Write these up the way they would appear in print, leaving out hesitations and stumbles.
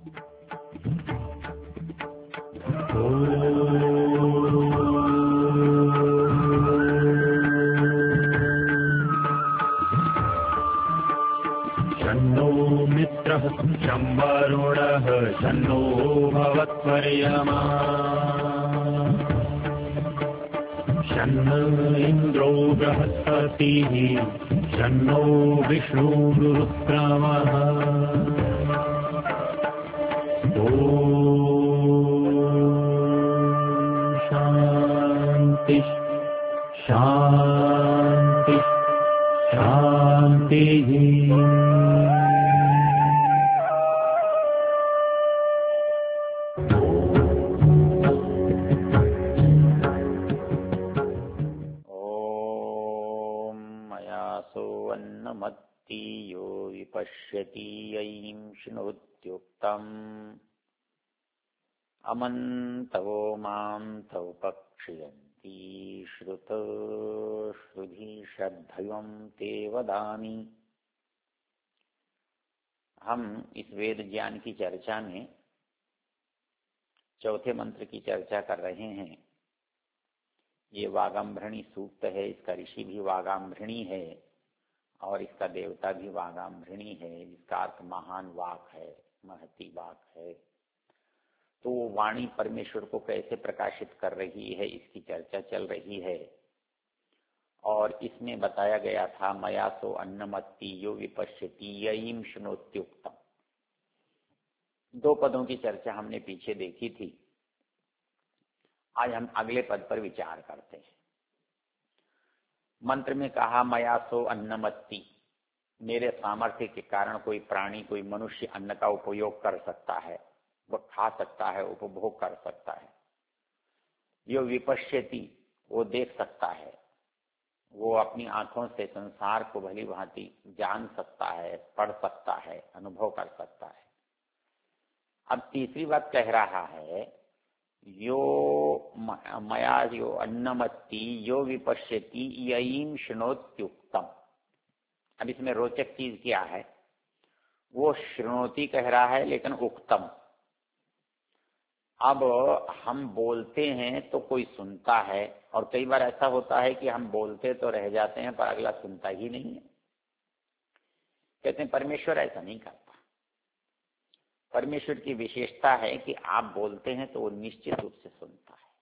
शन्नो मित्रः शं वरुणः शन्नो भवत्वर्यमा शन्न इन्द्रो बृहस्पतिः शन्नो विष्णुरुक्रमः शांति शांति शांति। अन्नमत्तीयो विपश्यति ययिं शृणोत्युक्तम् अमन्तवो मां तव पक्षयन्ति श्रुधि श्रद्धयं ते वदामि। हम इस वेद ज्ञान की चर्चा में चौथे मंत्र की चर्चा कर रहे हैं। ये वागाम्भृणी सूक्त है, इसका ऋषि भी वागाम्भृणी है और इसका देवता भी वागाम्भृणी है, जिसका अर्थ महान वाक है, महती वाक है। तो वाणी परमेश्वर को कैसे प्रकाशित कर रही है, इसकी चर्चा चल रही है। और इसमें बताया गया था मया सो अन्नमत्ति यो विपश्यति ययिं शृणोत्युक्तम्। दो पदों की चर्चा हमने पीछे देखी थी। आज हम अगले पद पर विचार करते हैं। मंत्र में कहा मया सो अन्नमत्ति, मेरे सामर्थ्य के कारण कोई प्राणी, कोई मनुष्य अन्न का उपयोग कर सकता है, वह खा सकता है, उपभोग कर सकता है। यो विपश्यति, वो देख सकता है, वो अपनी आंखों से संसार को भली भांति जान सकता है, पढ़ सकता है, अनुभव कर सकता है। अब तीसरी बात कह रहा है यो मया यो अन्नमत्ति यो विपश्यति ययिं शृणोत्युक्तम्। अब इसमें रोचक चीज क्या है, वो शृणोति कह रहा है लेकिन उक्तम। अब हम बोलते हैं तो कोई सुनता है, और कई बार ऐसा होता है कि हम बोलते तो रह जाते हैं पर अगला सुनता ही नहीं है। कहते हैं परमेश्वर ऐसा नहीं करता। परमेश्वर की विशेषता है कि आप बोलते हैं तो वो निश्चित रूप से सुनता है।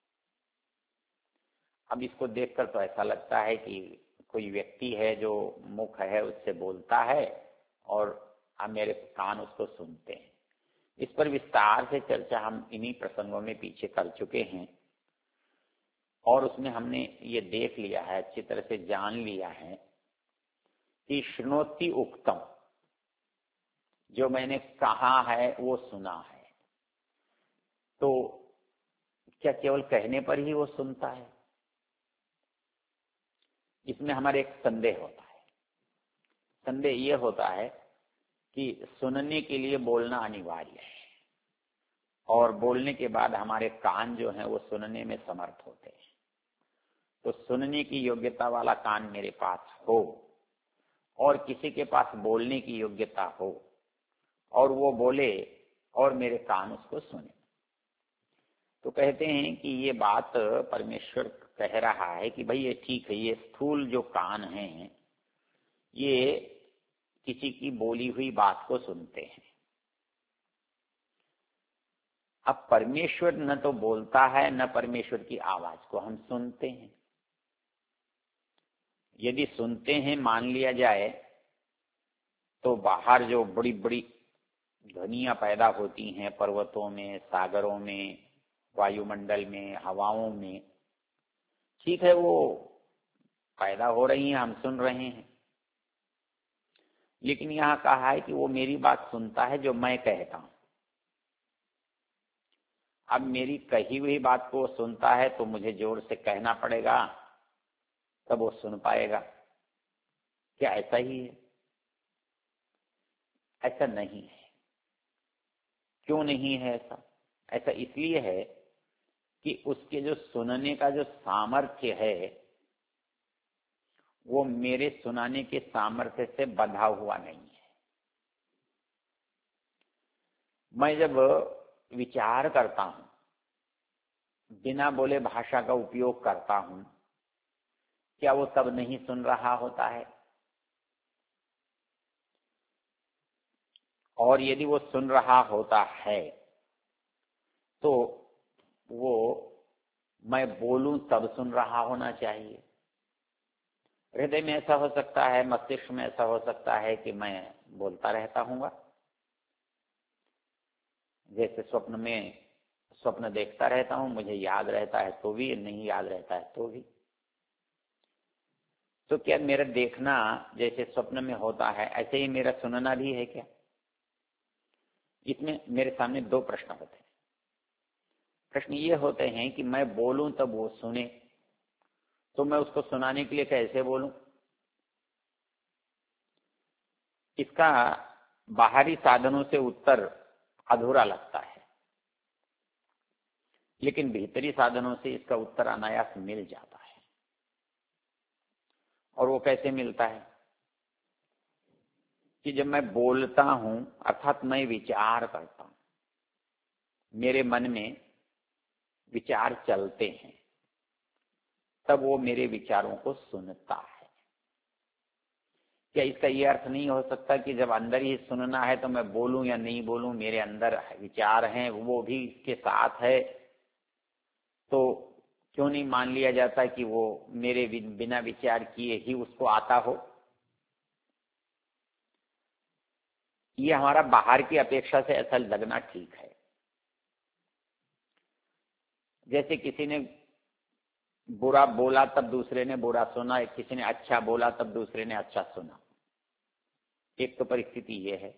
अब इसको देखकर तो ऐसा लगता है कि कोई व्यक्ति है जो मुख है उससे बोलता है और अब मेरे कान उसको सुनते हैं। इस पर विस्तार से चर्चा हम इन्हीं प्रसंगों में पीछे कर चुके हैं और उसमें हमने ये देख लिया है, अच्छी तरह से जान लिया है कि शृणोति उक्तम, जो मैंने कहा है वो सुना है। तो क्या केवल कहने पर ही वो सुनता है? इसमें हमारे एक संदेह होता है। संदेह ये होता है कि सुनने के लिए बोलना अनिवार्य है और बोलने के बाद हमारे कान जो हैं वो सुनने में समर्थ होते हैं। तो सुनने की योग्यता वाला कान मेरे पास हो और किसी के पास बोलने की योग्यता हो और वो बोले और मेरे कान उसको सुने। तो कहते हैं कि ये बात परमेश्वर कह रहा है कि भाई ये ठीक है, ये स्थूल जो कान हैं ये किसी की बोली हुई बात को सुनते हैं। अब परमेश्वर न तो बोलता है न परमेश्वर की आवाज को हम सुनते हैं। यदि सुनते हैं मान लिया जाए तो बाहर जो बड़ी बड़ी ध्वनियां पैदा होती हैं पर्वतों में, सागरों में, वायुमंडल में, हवाओं में, ठीक है वो पैदा हो रही हैं, हम सुन रहे हैं। लेकिन यहां कहा है कि वो मेरी बात सुनता है जो मैं कहता हूं। अब मेरी कही हुई बात को सुनता है तो मुझे जोर से कहना पड़ेगा तब वो सुन पाएगा। क्या ऐसा ही है? ऐसा नहीं है। क्यों नहीं है ऐसा? ऐसा इसलिए है कि उसके जो सुनने का जो सामर्थ्य है वो मेरे सुनाने के सामर्थ्य से बंधा हुआ नहीं है। मैं जब विचार करता हूं, बिना बोले भाषा का उपयोग करता हूं, क्या वो तब नहीं सुन रहा होता है? और यदि वो सुन रहा होता है तो वो मैं बोलूं तब सुन रहा होना चाहिए। हृदय में ऐसा हो सकता है, मस्तिष्क में ऐसा हो सकता है कि मैं बोलता रहता हूँगा, जैसे स्वप्न में स्वप्न देखता रहता हूं, मुझे याद रहता है तो भी, नहीं याद रहता है तो भी। तो क्या मेरा देखना जैसे स्वप्न में होता है ऐसे ही मेरा सुनना भी है क्या? इसमें मेरे सामने दो प्रश्न होते हैं। प्रश्न ये होते हैं कि मैं बोलूं तब वो सुने, तो मैं उसको सुनाने के लिए कैसे बोलूं? इसका बाहरी साधनों से उत्तर अधूरा लगता है, लेकिन भीतरी साधनों से इसका उत्तर अनायास मिल जाता है। और वो कैसे मिलता है? कि जब मैं बोलता हूं, अर्थात मैं विचार करता हूं, मेरे मन में विचार चलते हैं, तब वो मेरे विचारों को सुनता है। क्या इसका ये अर्थ नहीं हो सकता कि जब अंदर ही सुनना है तो मैं बोलूं या नहीं बोलूं, मेरे अंदर विचार हैं वो भी इसके साथ है, तो क्यों नहीं मान लिया जाता कि वो मेरे बिना विचार किए ही उसको आता हो? ये हमारा बाहर की अपेक्षा से ऐसा लगना ठीक है। जैसे किसी ने बुरा बोला तब दूसरे ने बुरा सुना, किसी ने अच्छा बोला तब दूसरे ने अच्छा सुना। एक तो परिस्थिति ये है।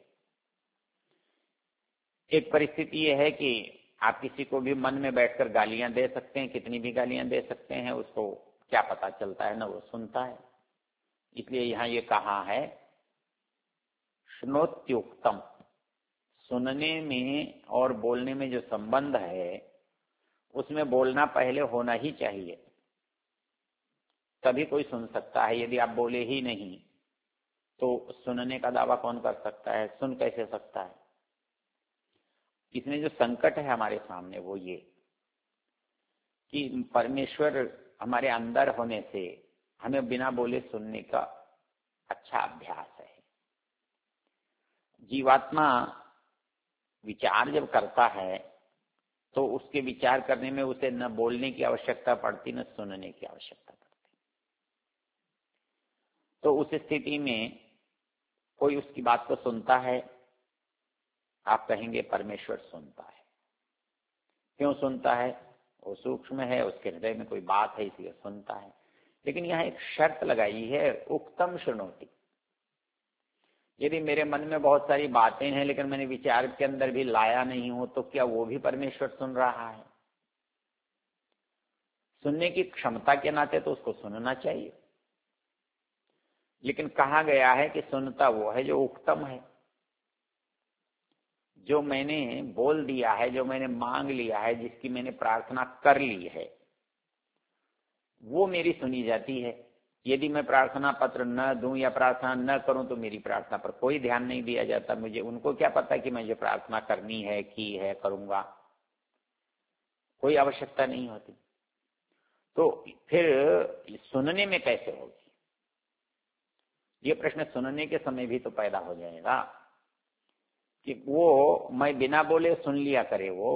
एक परिस्थिति ये है कि आप किसी को भी मन में बैठकर गालियां दे सकते हैं, कितनी भी गालियां दे सकते हैं, उसको क्या पता चलता है, ना वो सुनता है। इसलिए यहां ये कहा है श्नोत्युक्तम, सुनने में और बोलने में जो संबंध है उसमें बोलना पहले होना ही चाहिए, तभी कोई सुन सकता है। यदि आप बोले ही नहीं तो सुनने का दावा कौन कर सकता है, सुन कैसे सकता है? इसमें जो संकट है हमारे सामने वो ये कि परमेश्वर हमारे अंदर होने से हमें बिना बोले सुनने का अच्छा अभ्यास है। जीवात्मा विचार जब करता है तो उसके विचार करने में उसे न बोलने की आवश्यकता पड़ती, न सुनने की आवश्यकता पड़ती। तो उस स्थिति में कोई उसकी बात को सुनता है, आप कहेंगे परमेश्वर सुनता है। क्यों सुनता है? वो सूक्ष्म है, उसके हृदय में कोई बात है इसलिए सुनता है। लेकिन यहाँ एक शर्त लगाई है, उक्तम शृणोति। यदि मेरे मन में बहुत सारी बातें हैं लेकिन मैंने विचार के अंदर भी लाया नहीं हूं, तो क्या वो भी परमेश्वर सुन रहा है? सुनने की क्षमता के नाते तो उसको सुनना चाहिए, लेकिन कहा गया है कि सुनता वो है जो उक्तम है। जो मैंने बोल दिया है, जो मैंने मांग लिया है, जिसकी मैंने प्रार्थना कर ली है, वो मेरी सुनी जाती है। यदि मैं प्रार्थना पत्र न दूं या प्रार्थना न करूं तो मेरी प्रार्थना पर कोई ध्यान नहीं दिया जाता। मुझे उनको क्या पता कि मुझे प्रार्थना करनी है, की है, करूंगा, कोई आवश्यकता नहीं होती। तो फिर सुनने में कैसे होगी? ये प्रश्न सुनने के समय भी तो पैदा हो जाएगा कि वो मैं बिना बोले सुन लिया करे वो।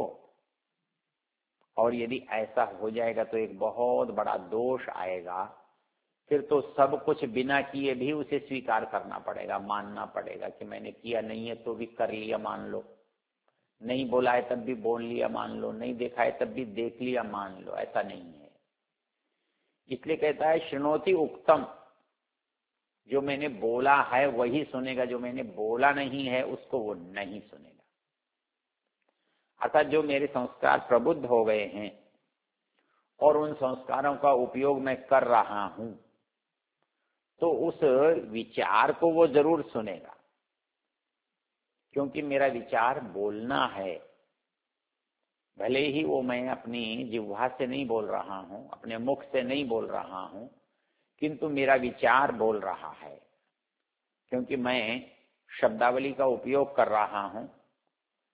और यदि ऐसा हो जाएगा तो एक बहुत बड़ा दोष आएगा। फिर तो सब कुछ बिना किए भी उसे स्वीकार करना पड़ेगा, मानना पड़ेगा कि मैंने किया नहीं है तो भी कर लिया मान लो, नहीं बोला है तब भी बोल लिया मान लो, नहीं देखा है तब भी देख लिया मान लो। ऐसा नहीं है। इसलिए कहता है शृणोति उक्तम, जो मैंने बोला है वही सुनेगा, जो मैंने बोला नहीं है उसको वो नहीं सुनेगा। अर्थात जो मेरे संस्कार प्रबुद्ध हो गए हैं और उन संस्कारों का उपयोग मैं कर रहा हूं, तो उस विचार को वो जरूर सुनेगा, क्योंकि मेरा विचार बोलना है। भले ही वो मैं अपनी जिह्वा से नहीं बोल रहा हूं, अपने मुख से नहीं बोल रहा हूं, किंतु मेरा विचार बोल रहा है, क्योंकि मैं शब्दावली का उपयोग कर रहा हूं।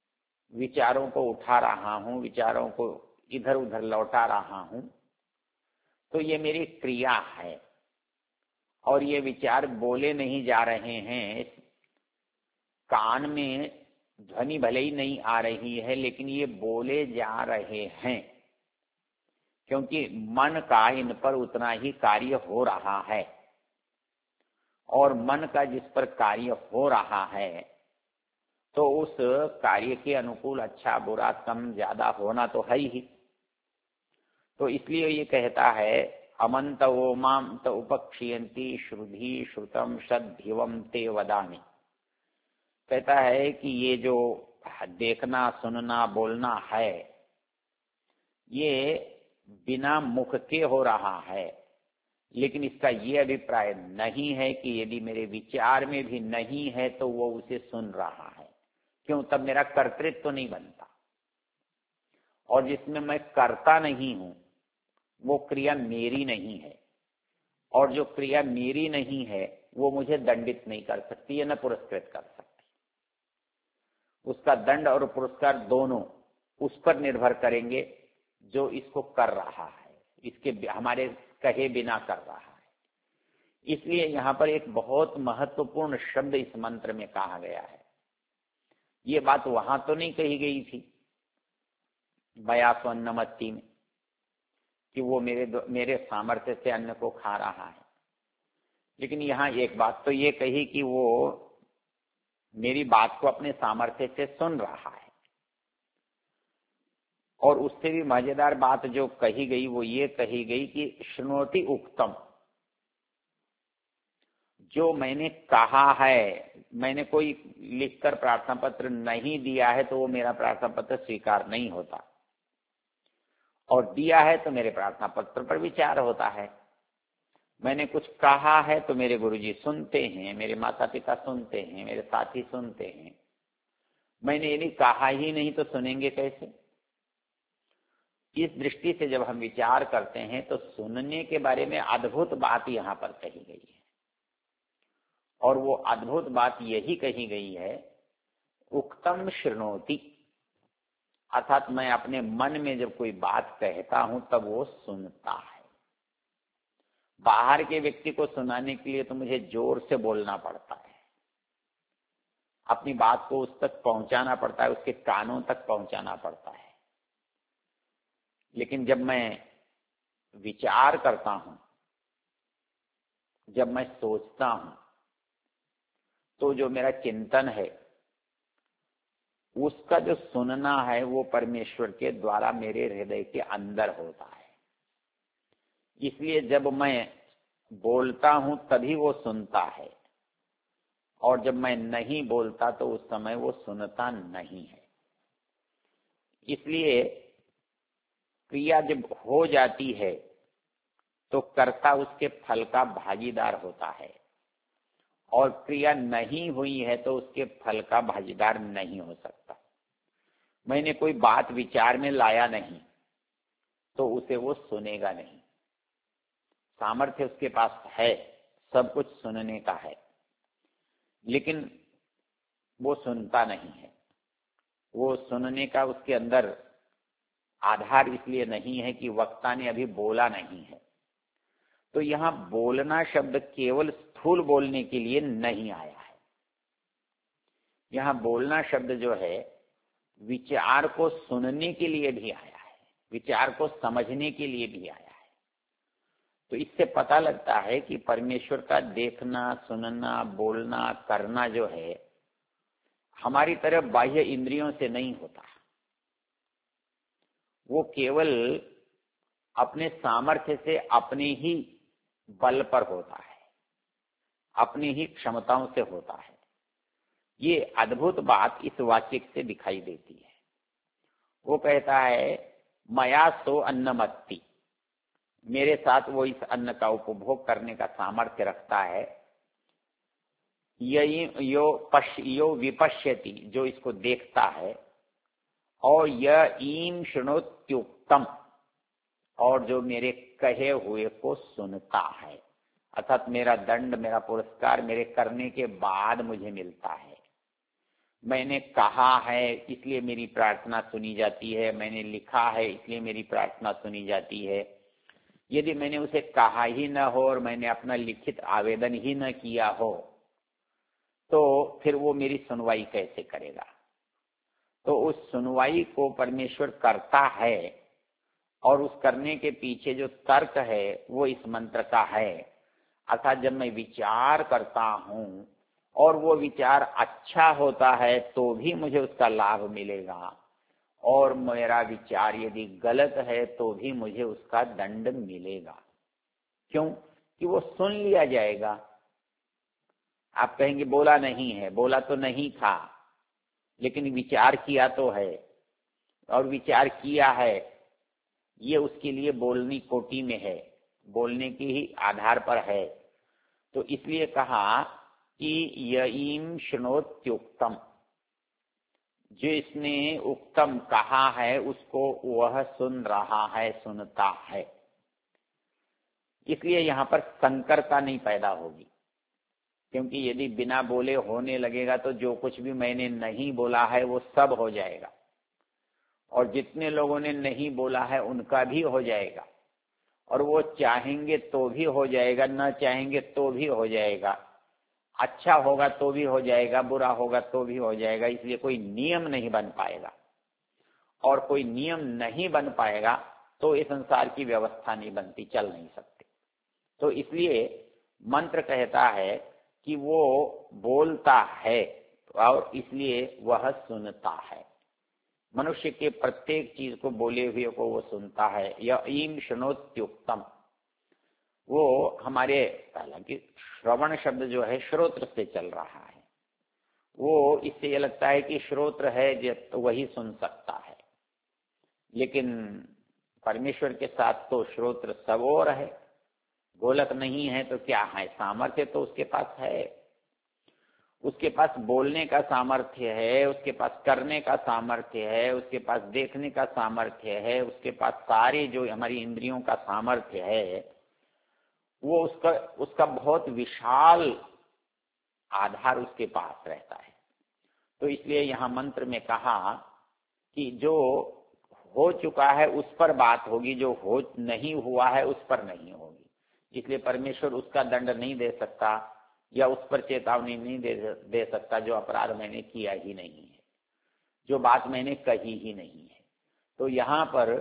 विचारों को उठा रहा हूं, विचारों को इधर उधर लौटा रहा हूं, तो ये मेरी क्रिया है। और ये विचार बोले नहीं जा रहे हैं, कान में ध्वनि भले ही नहीं आ रही है, लेकिन ये बोले जा रहे हैं, क्योंकि मन का इन पर उतना ही कार्य हो रहा है। और मन का जिस पर कार्य हो रहा है, तो उस कार्य के अनुकूल अच्छा बुरा कम ज्यादा होना तो है ही। तो इसलिए ये कहता है, अमंत ओमाम त उपक्षीयंती श्रुधि श्रुतम सद्धिवम ते वदामि। कहता है कि ये जो देखना सुनना बोलना है, ये बिना मुख के हो रहा है, लेकिन इसका ये अभिप्राय नहीं है कि यदि मेरे विचार में भी नहीं है तो वो उसे सुन रहा है। क्यों? तब मेरा कर्तृत्व तो नहीं बनता। और जिसमें मैं करता नहीं हूं, वो क्रिया मेरी नहीं है। और जो क्रिया मेरी नहीं है, वो मुझे दंडित नहीं कर सकती या न पुरस्कृत कर सकती। उसका दंड और पुरस्कार दोनों उस पर निर्भर करेंगे जो इसको कर रहा है, इसके हमारे कहे बिना कर रहा है। इसलिए यहां पर एक बहुत महत्वपूर्ण शब्द इस मंत्र में कहा गया है। ये बात वहां तो नहीं कही गई थी 82 में कि वो मेरे सामर्थ्य से अन्न को खा रहा है, लेकिन यहां एक बात तो ये कही कि वो मेरी बात को अपने सामर्थ्य से सुन रहा है। और उससे भी मजेदार बात जो कही गई वो ये कही गई कि शृणोति उक्तम, जो मैंने कहा है, मैंने कोई लिखकर प्रार्थना पत्र नहीं दिया है तो वो मेरा प्रार्थना पत्र स्वीकार नहीं होता, और दिया है तो मेरे प्रार्थना पत्र पर विचार होता है। मैंने कुछ कहा है तो मेरे गुरुजी सुनते हैं, मेरे माता पिता सुनते हैं, मेरे साथी सुनते हैं। मैंने यदि कहा ही नहीं तो सुनेंगे कैसे? इस दृष्टि से जब हम विचार करते हैं तो सुनने के बारे में अद्भुत बात यहां पर कही गई है। और वो अद्भुत बात यही कही गई है, उक्तम शृणोति, अर्थात मैं अपने मन में जब कोई बात कहता हूं तब वो सुनता है। बाहर के व्यक्ति को सुनाने के लिए तो मुझे जोर से बोलना पड़ता है, अपनी बात को उस तक पहुंचाना पड़ता है, उसके कानों तक पहुंचाना पड़ता है। लेकिन जब मैं विचार करता हूं, जब मैं सोचता हूं, तो जो मेरा चिंतन है उसका जो सुनना है वो परमेश्वर के द्वारा मेरे हृदय के अंदर होता है। इसलिए जब मैं बोलता हूं तभी वो सुनता है, और जब मैं नहीं बोलता तो उस समय वो सुनता नहीं है। इसलिए क्रिया जब हो जाती है तो कर्ता उसके फल का भागीदार होता है, और क्रिया नहीं हुई है तो उसके फल का भागीदार नहीं हो सकता। मैंने कोई बात विचार में लाया नहीं तो उसे वो सुनेगा नहीं। सामर्थ्य उसके पास है सब कुछ सुनने का है, लेकिन वो सुनता नहीं है। वो सुनने का उसके अंदर आधार इसलिए नहीं है कि वक्ता ने अभी बोला नहीं है। तो यहां बोलना शब्द केवल स्थूल बोलने के लिए नहीं आया है। यहां बोलना शब्द जो है विचार को सुनने के लिए भी आया है, विचार को समझने के लिए भी आया है। तो इससे पता लगता है कि परमेश्वर का देखना सुनना बोलना करना जो है हमारी तरह बाह्य इंद्रियों से नहीं होता। वो केवल अपने सामर्थ्य से अपने ही बल पर होता है, अपनी ही क्षमताओं से होता है। ये अद्भुत बात इस वाक्य से दिखाई देती है। वो कहता है मया सो अन्नमत्ति, मेरे साथ वो इस अन्न का उपभोग करने का सामर्थ्य रखता है। यो विपश्यति, जो इसको देखता है, और यह ईम शृणोत्युक्तम, और जो मेरे कहे हुए को सुनता है, अर्थात मेरा दंड मेरा पुरस्कार मेरे करने के बाद मुझे मिलता है। मैंने कहा है इसलिए मेरी प्रार्थना सुनी जाती है, मैंने लिखा है इसलिए मेरी प्रार्थना सुनी जाती है। यदि मैंने उसे कहा ही न हो और मैंने अपना लिखित आवेदन ही न किया हो तो फिर वो मेरी सुनवाई कैसे करेगा? तो उस सुनवाई को परमेश्वर करता है और उस करने के पीछे जो तर्क है वो इस मंत्र का है। अर्थात जब मैं विचार करता हूं और वो विचार अच्छा होता है तो भी मुझे उसका लाभ मिलेगा, और मेरा विचार यदि गलत है तो भी मुझे उसका दंड मिलेगा। क्यों? कि वो सुन लिया जाएगा। आप कहेंगे बोला नहीं है, बोला तो नहीं था, लेकिन विचार किया तो है, और विचार किया है ये उसके लिए बोलनी कोटि में है, बोलने के ही आधार पर है। तो इसलिए कहा कि यईम शृणोत्युक्तम, जो इसने उक्तम कहा है उसको वह सुन रहा है, सुनता है। इसलिए यहां पर संकरता नहीं पैदा होगी, क्योंकि यदि बिना बोले होने लगेगा तो जो कुछ भी मैंने नहीं बोला है वो सब हो जाएगा, और जितने लोगों ने नहीं बोला है उनका भी हो जाएगा, और वो चाहेंगे तो भी हो जाएगा, न चाहेंगे तो भी हो जाएगा, अच्छा होगा तो भी हो जाएगा, बुरा होगा तो भी हो जाएगा। इसलिए कोई नियम नहीं बन पाएगा, और कोई नियम नहीं बन पाएगा तो इस संसार की व्यवस्था नहीं बनती, चल नहीं सकती। तो इसलिए मंत्र कहता है कि वो बोलता है और इसलिए वह सुनता है। मनुष्य के प्रत्येक चीज को बोले हुए को वो सुनता है। यईम शृणोत्युक्तम, वो हमारे, हालांकि श्रवण शब्द जो है श्रोत्र से चल रहा है, वो इससे ये लगता है कि श्रोत्र है तो वही सुन सकता है, लेकिन परमेश्वर के साथ तो श्रोत्र सब और है। गोलक नहीं है तो क्या है? सामर्थ्य तो उसके पास है, उसके पास बोलने का सामर्थ्य है, उसके पास करने का सामर्थ्य है, उसके पास देखने का सामर्थ्य है, उसके पास सारी जो हमारी इंद्रियों का सामर्थ्य है, वो उसका बहुत विशाल आधार उसके पास रहता है। तो इसलिए यहाँ मंत्र में कहा कि जो हो चुका है उस पर बात होगी, जो हो नहीं हुआ है उस पर नहीं होगी। इसलिए परमेश्वर उसका दंड नहीं दे सकता या उस पर चेतावनी नहीं दे सकता जो अपराध मैंने किया ही नहीं है, जो बात मैंने कही ही नहीं है। तो यहाँ पर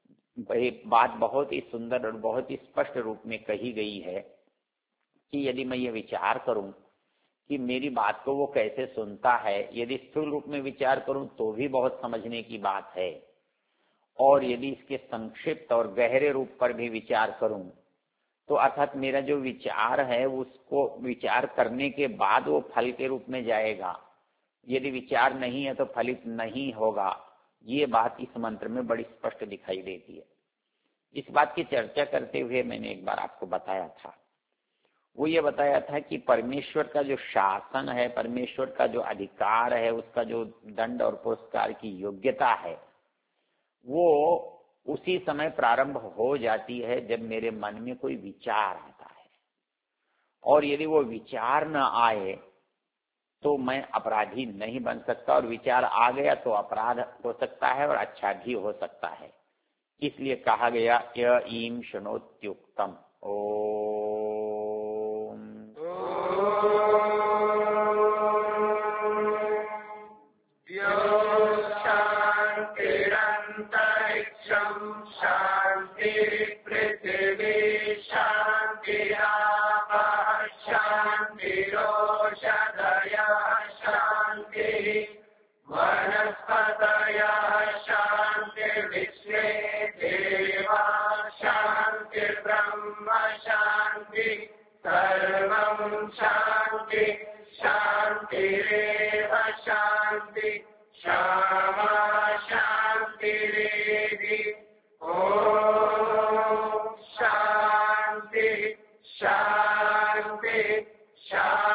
बात बहुत ही सुंदर और बहुत ही स्पष्ट रूप में कही गई है कि यदि मैं ये विचार करूं कि मेरी बात को वो कैसे सुनता है, यदि स्थूल रूप में विचार करूं तो भी बहुत समझने की बात है, और यदि इसके संक्षिप्त और गहरे रूप पर भी विचार करूं तो अर्थात मेरा जो विचार है उसको विचार करने के बाद वो फल के रूप में जाएगा। यदि विचार नहीं है तो फलित नहीं होगा। ये बात इस मंत्र में बड़ी स्पष्ट दिखाई देती है। इस बात की चर्चा करते हुए मैंने एक बार आपको बताया था, वो ये बताया था कि परमेश्वर का जो शासन है, परमेश्वर का जो अधिकार है, उसका जो दंड और पुरस्कार की योग्यता है, वो उसी समय प्रारंभ हो जाती है जब मेरे मन में कोई विचार आता है, और यदि वो विचार न आए तो मैं अपराधी नहीं बन सकता, और विचार आ गया तो अपराध हो सकता है और अच्छा भी हो सकता है। इसलिए कहा गया यईम शृणोत्युक्तम। ओम शांतिरंतरिक्षं शांति पृथिवी शांतिरापः शांतिरोषधयः शांतिः वनस्पतयः शांतिर्विश्वे देवाः शांतिर्ब्रह्म शांति सर्वं शांति शांतिरेव शांति क्षमा शांतिरेधि। ओम शांति शांति शांति।